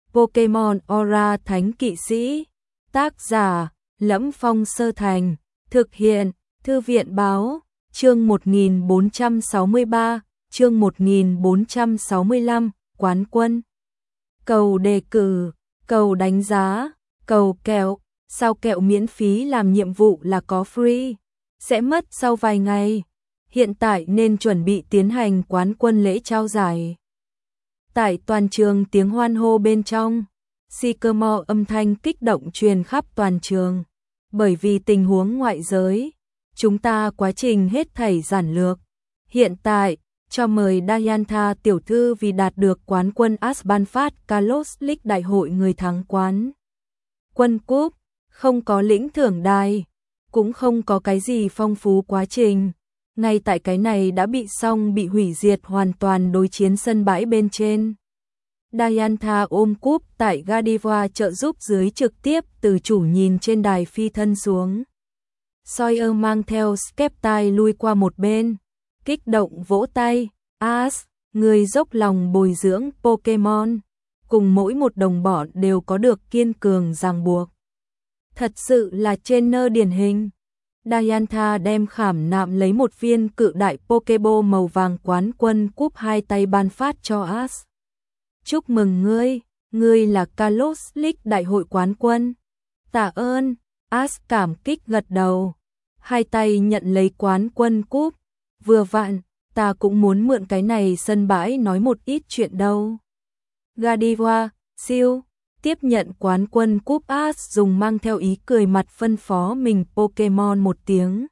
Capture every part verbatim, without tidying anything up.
Pokemon Aura Thánh Kỵ Sĩ. Tác giả: Lẫm Phong Sơ Thành. Thực hiện: Thư viện Báo. Chương một nghìn bốn trăm sáu mươi ba, chương một nghìn bốn trăm sáu mươi lăm, quán quân. Cầu đề cử, cầu đánh giá, cầu kẹo, sao kẹo miễn phí làm nhiệm vụ là có free, sẽ mất sau vài ngày. Hiện tại nên chuẩn bị tiến hành quán quân lễ trao giải. Tại toàn trường tiếng hoan hô bên trong, Sycamore âm thanh kích động truyền khắp toàn trường. Bởi vì tình huống ngoại giới, chúng ta quá trình hết thảy giản lược. Hiện tại, cho mời Diantha tiểu thư vì đạt được quán quân Asbanfast Kalos League đại hội người thắng quán quân cúp, không có lĩnh thưởng đài, cũng không có cái gì phong phú quá trình. Ngay tại cái này đã bị xong bị hủy diệt hoàn toàn đối chiến sân bãi bên trên. Diantha ôm cúp tại Godiva trợ giúp dưới trực tiếp từ chủ nhìn trên đài phi thân xuống. Sawyer mang theo Skeptile lui qua một bên, kích động vỗ tay. Ash, người dốc lòng bồi dưỡng Pokemon, cùng mỗi một đồng bọn đều có được kiên cường ràng buộc. Thật sự là trainer điển hình. Diantha đem khảm nạm lấy một viên cự đại Pokeball màu vàng quán quân cúp hai tay ban phát cho Ash. Chúc mừng ngươi, ngươi là Kalos League đại hội quán quân. Tạ ơn, Ash cảm kích gật đầu. Hai tay nhận lấy quán quân cúp. Vừa vặn, ta cũng muốn mượn cái này sân bãi nói một ít chuyện đâu. Godiva, siêu, tiếp nhận quán quân cúp. Ash dùng mang theo ý cười mặt phân phó mình Pokemon một tiếng.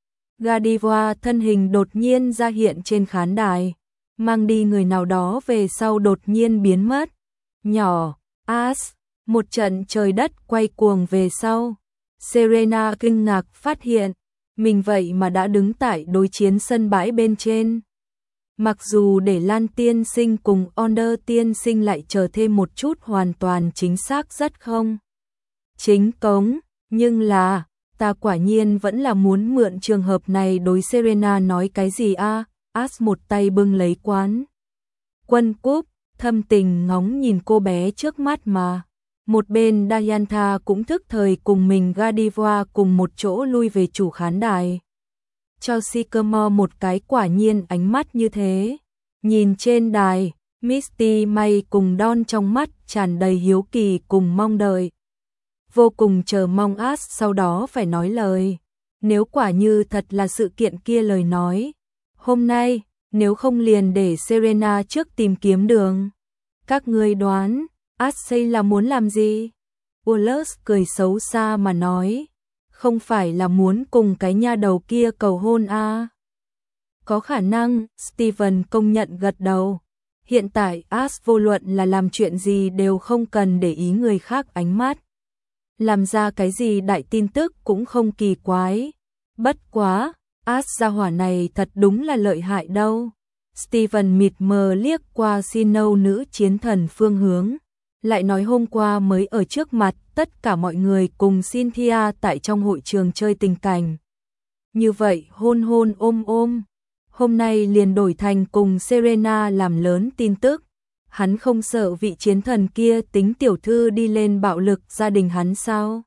Godiva thân hình đột nhiên ra hiện trên khán đài, mang đi người nào đó về sau đột nhiên biến mất. Nhỏ, Ash, một trận trời đất quay cuồng về sau. Serena kinh ngạc phát hiện, mình vậy mà đã đứng tại đối chiến sân bãi bên trên. Mặc dù để Lan tiên sinh cùng Onder tiên sinh lại chờ thêm một chút hoàn toàn chính xác rất không chính cống, nhưng là, ta quả nhiên vẫn là muốn mượn trường hợp này đối Serena nói cái gì a? À? Ash một tay bưng lấy quán quân cúp, thâm tình ngóng nhìn cô bé trước mắt mà. Một bên Diantha cũng thức thời cùng mình Godiva cùng một chỗ lui về chủ khán đài. Cho Sycamore một cái quả nhiên ánh mắt như thế. Nhìn trên đài, Misty May cùng Don trong mắt tràn đầy hiếu kỳ cùng mong đợi. Vô cùng chờ mong Ash sau đó phải nói lời. Nếu quả như thật là sự kiện kia lời nói. Hôm nay, nếu không liền để Serena trước tìm kiếm đường. Các ngươi đoán, Ash là muốn làm gì? Wallace cười xấu xa mà nói. Không phải là muốn cùng cái nha đầu kia cầu hôn à? Có khả năng, Steven công nhận gật đầu. Hiện tại Ash vô luận là làm chuyện gì đều không cần để ý người khác ánh mắt. Làm ra cái gì đại tin tức cũng không kỳ quái. Bất quá, Ash gia hỏa này thật đúng là lợi hại đâu. Steven mịt mờ liếc qua Sinnoh nữ chiến thần phương hướng. Lại nói hôm qua mới ở trước mặt tất cả mọi người cùng Cynthia tại trong hội trường chơi tình cảnh. Như vậy hôn hôn ôm ôm. Hôm nay liền đổi thành cùng Serena làm lớn tin tức. Hắn không sợ vị chiến thần kia tính tiểu thư đi lên bạo lực gia đình hắn sao?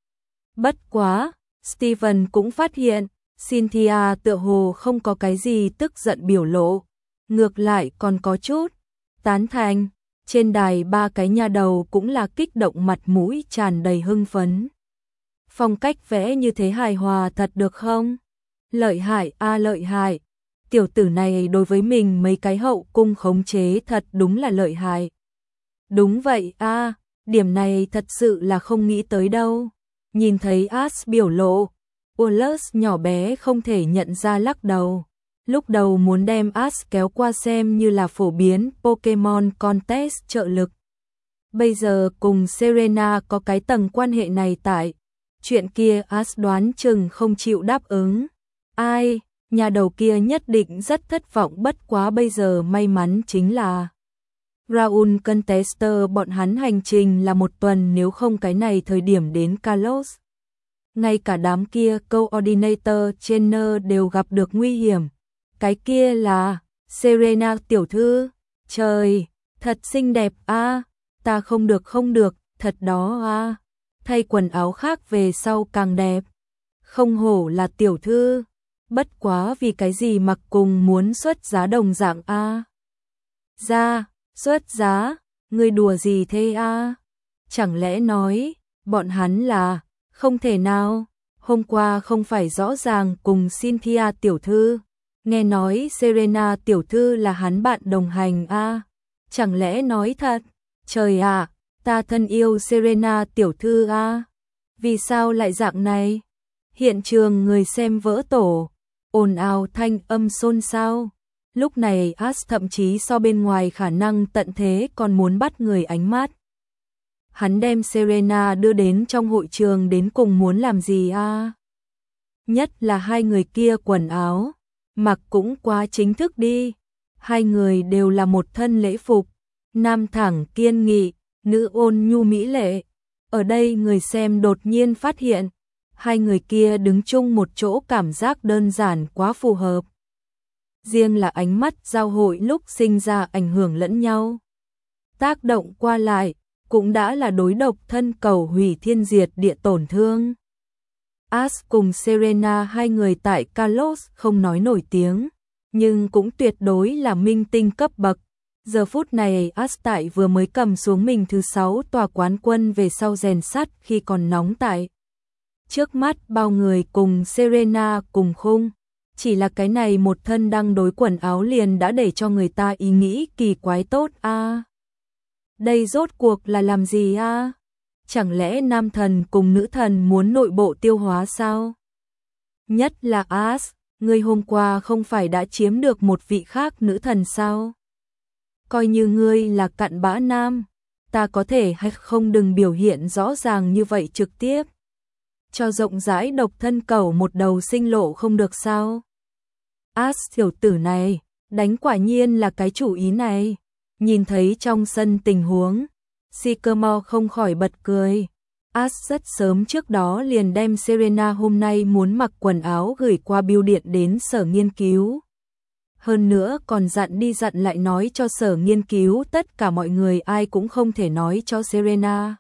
Bất quá, Steven cũng phát hiện, Cynthia tựa hồ không có cái gì tức giận biểu lộ. Ngược lại còn có chút tán thành. Trên đài ba cái nha đầu cũng là kích động mặt mũi tràn đầy hưng phấn. Phong cách vẽ như thế hài hòa thật được không? Lợi hại a à, lợi hại. Tiểu tử này đối với mình mấy cái hậu cung khống chế thật đúng là lợi hại. Đúng vậy a, à, điểm này thật sự là không nghĩ tới đâu. Nhìn thấy Ash biểu lộ, Wallace nhỏ bé không thể nhận ra lắc đầu. Lúc đầu muốn đem Ash kéo qua xem như là phổ biến Pokemon Contest trợ lực. Bây giờ cùng Serena có cái tầng quan hệ này tại. Chuyện kia Ash đoán chừng không chịu đáp ứng. Ai, nhà đầu kia nhất định rất thất vọng bất quá bây giờ may mắn chính là Raoul Contester bọn hắn hành trình là một tuần nếu không cái này thời điểm đến Kalos. Ngay cả đám kia Coordinator Trainer đều gặp được nguy hiểm. Cái kia là Serena tiểu thư, trời, thật xinh đẹp a. À. ta không được không được, thật đó a. Thay quần áo khác về sau càng đẹp. Không hổ là tiểu thư, bất quá vì cái gì mặc cùng muốn xuất giá đồng dạng a. Ra, xuất giá, ngươi đùa gì thế a? Chẳng lẽ nói, bọn hắn là, không thể nào, hôm qua không phải rõ ràng cùng Cynthia tiểu thư, nghe nói Serena tiểu thư là hắn bạn đồng hành a, chẳng lẽ nói thật, trời ạ, ta thân yêu Serena tiểu thư a, vì sao lại dạng này? Hiện trường người xem vỡ tổ, ồn ào thanh âm xôn xao. Lúc này As thậm chí so bên ngoài khả năng tận thế còn muốn bắt người ánh mắt. Hắn đem Serena đưa đến trong hội trường đến cùng muốn làm gì a? Nhất là hai người kia quần áo, mặc cũng quá chính thức đi. Hai người đều là một thân lễ phục, nam thẳng kiên nghị, nữ ôn nhu mỹ lệ. Ở đây người xem đột nhiên phát hiện, hai người kia đứng chung một chỗ cảm giác đơn giản quá phù hợp. Riêng là ánh mắt giao hội lúc sinh ra ảnh hưởng lẫn nhau. Tác động qua lại, cũng đã là đối độc thân cầu hủy thiên diệt địa tổn thương. As cùng Serena hai người tại Carlos không nói nổi tiếng, nhưng cũng tuyệt đối là minh tinh cấp bậc. Giờ phút này As tại vừa mới cầm xuống mình thứ sáu tòa quán quân về sau rèn sắt khi còn nóng tại. Trước mắt bao người cùng Serena cùng khung. Chỉ là cái này một thân đăng đối quần áo liền đã để cho người ta ý nghĩ kỳ quái tốt a. À. Đây rốt cuộc là làm gì a? À? Chẳng lẽ nam thần cùng nữ thần muốn nội bộ tiêu hóa sao? Nhất là As, ngươi hôm qua không phải đã chiếm được một vị khác nữ thần sao? Coi như ngươi là cặn bã nam, ta có thể hay không đừng biểu hiện rõ ràng như vậy trực tiếp. Cho rộng rãi độc thân cầu một đầu sinh lộ không được sao? As tiểu tử này, đánh quả nhiên là cái chủ ý này. Nhìn thấy trong sân tình huống, Sycamore không khỏi bật cười. As rất sớm trước đó liền đem Serena hôm nay muốn mặc quần áo gửi qua bưu điện đến sở nghiên cứu. Hơn nữa còn dặn đi dặn lại nói cho sở nghiên cứu tất cả mọi người ai cũng không thể nói cho Serena.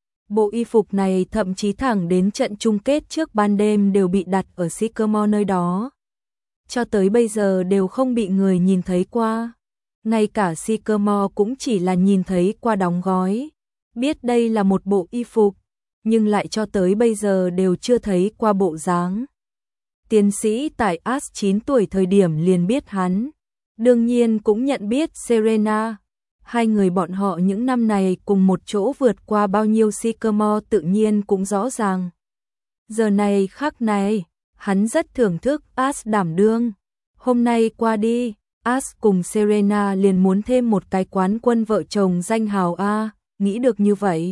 Bộ y phục này thậm chí thẳng đến trận chung kết trước ban đêm đều bị đặt ở Sycamore nơi đó. Cho tới bây giờ đều không bị người nhìn thấy qua. Ngay cả Sycamore cũng chỉ là nhìn thấy qua đóng gói. Biết đây là một bộ y phục, nhưng lại cho tới bây giờ đều chưa thấy qua bộ dáng. Tiến sĩ tại As chín tuổi thời điểm liền biết hắn. Đương nhiên cũng nhận biết Serena. Hai người bọn họ những năm này cùng một chỗ vượt qua bao nhiêu Sycamore tự nhiên cũng rõ ràng. Giờ này khắc này, hắn rất thưởng thức As đảm đương. Hôm nay qua đi, As cùng Serena liền muốn thêm một cái quán quân vợ chồng danh hào A, nghĩ được như vậy.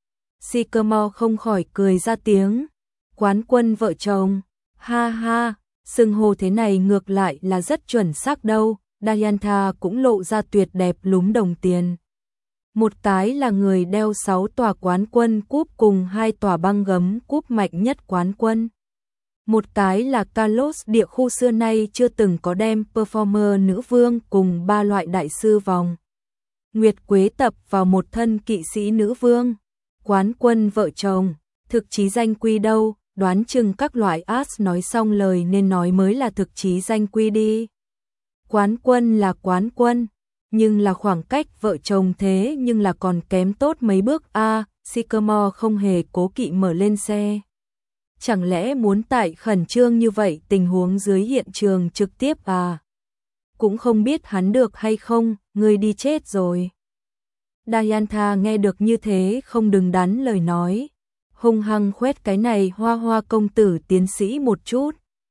Sycamore không khỏi cười ra tiếng. Quán quân vợ chồng, ha ha, xưng hô thế này ngược lại là rất chuẩn xác đâu. Diantha cũng lộ ra tuyệt đẹp lúm đồng tiền. Một cái là người đeo sáu tòa quán quân cúp cùng hai tòa băng gấm cúp mạnh nhất quán quân. Một cái là Carlos địa khu xưa nay chưa từng có đem performer nữ vương cùng ba loại đại sư vòng. Nguyệt Quế tập vào một thân kỵ sĩ nữ vương. Quán quân vợ chồng, thực chí danh quy đâu, đoán chừng các loại As nói xong lời nên nói mới là thực chí danh quy đi. Quán quân là quán quân, nhưng là khoảng cách vợ chồng thế nhưng là còn kém tốt mấy bước a. À, Sycamore không hề cố kỵ mở lên xe. Chẳng lẽ muốn tại khẩn trương như vậy tình huống dưới hiện trường trực tiếp à? Cũng không biết hắn được hay không, người đi chết rồi. Diantha nghe được như thế không đừng đắn lời nói. Hung hăng khoét cái này hoa hoa công tử tiến sĩ một chút.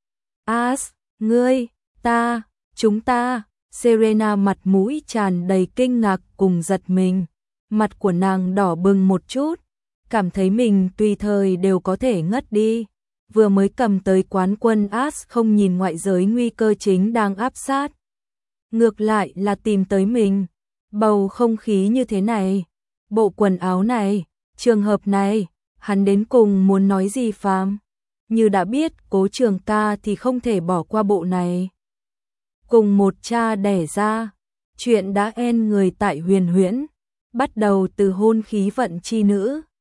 As, ngươi, ta, chúng ta, Serena mặt mũi tràn đầy kinh ngạc cùng giật mình. Mặt của nàng đỏ bừng một chút. Cảm thấy mình tùy thời đều có thể ngất đi. Vừa mới cầm tới quán quân As không nhìn ngoại giới nguy cơ chính đang áp sát. Ngược lại là tìm tới mình. Bầu không khí như thế này, bộ quần áo này, trường hợp này, hắn đến cùng muốn nói gì phàm? Như đã biết Cố Trường Ca thì không thể bỏ qua bộ này. Cùng một cha đẻ ra, chuyện đã en người tại Huyền Huyễn. bắt đầu từ hôn khí vận chi nữ.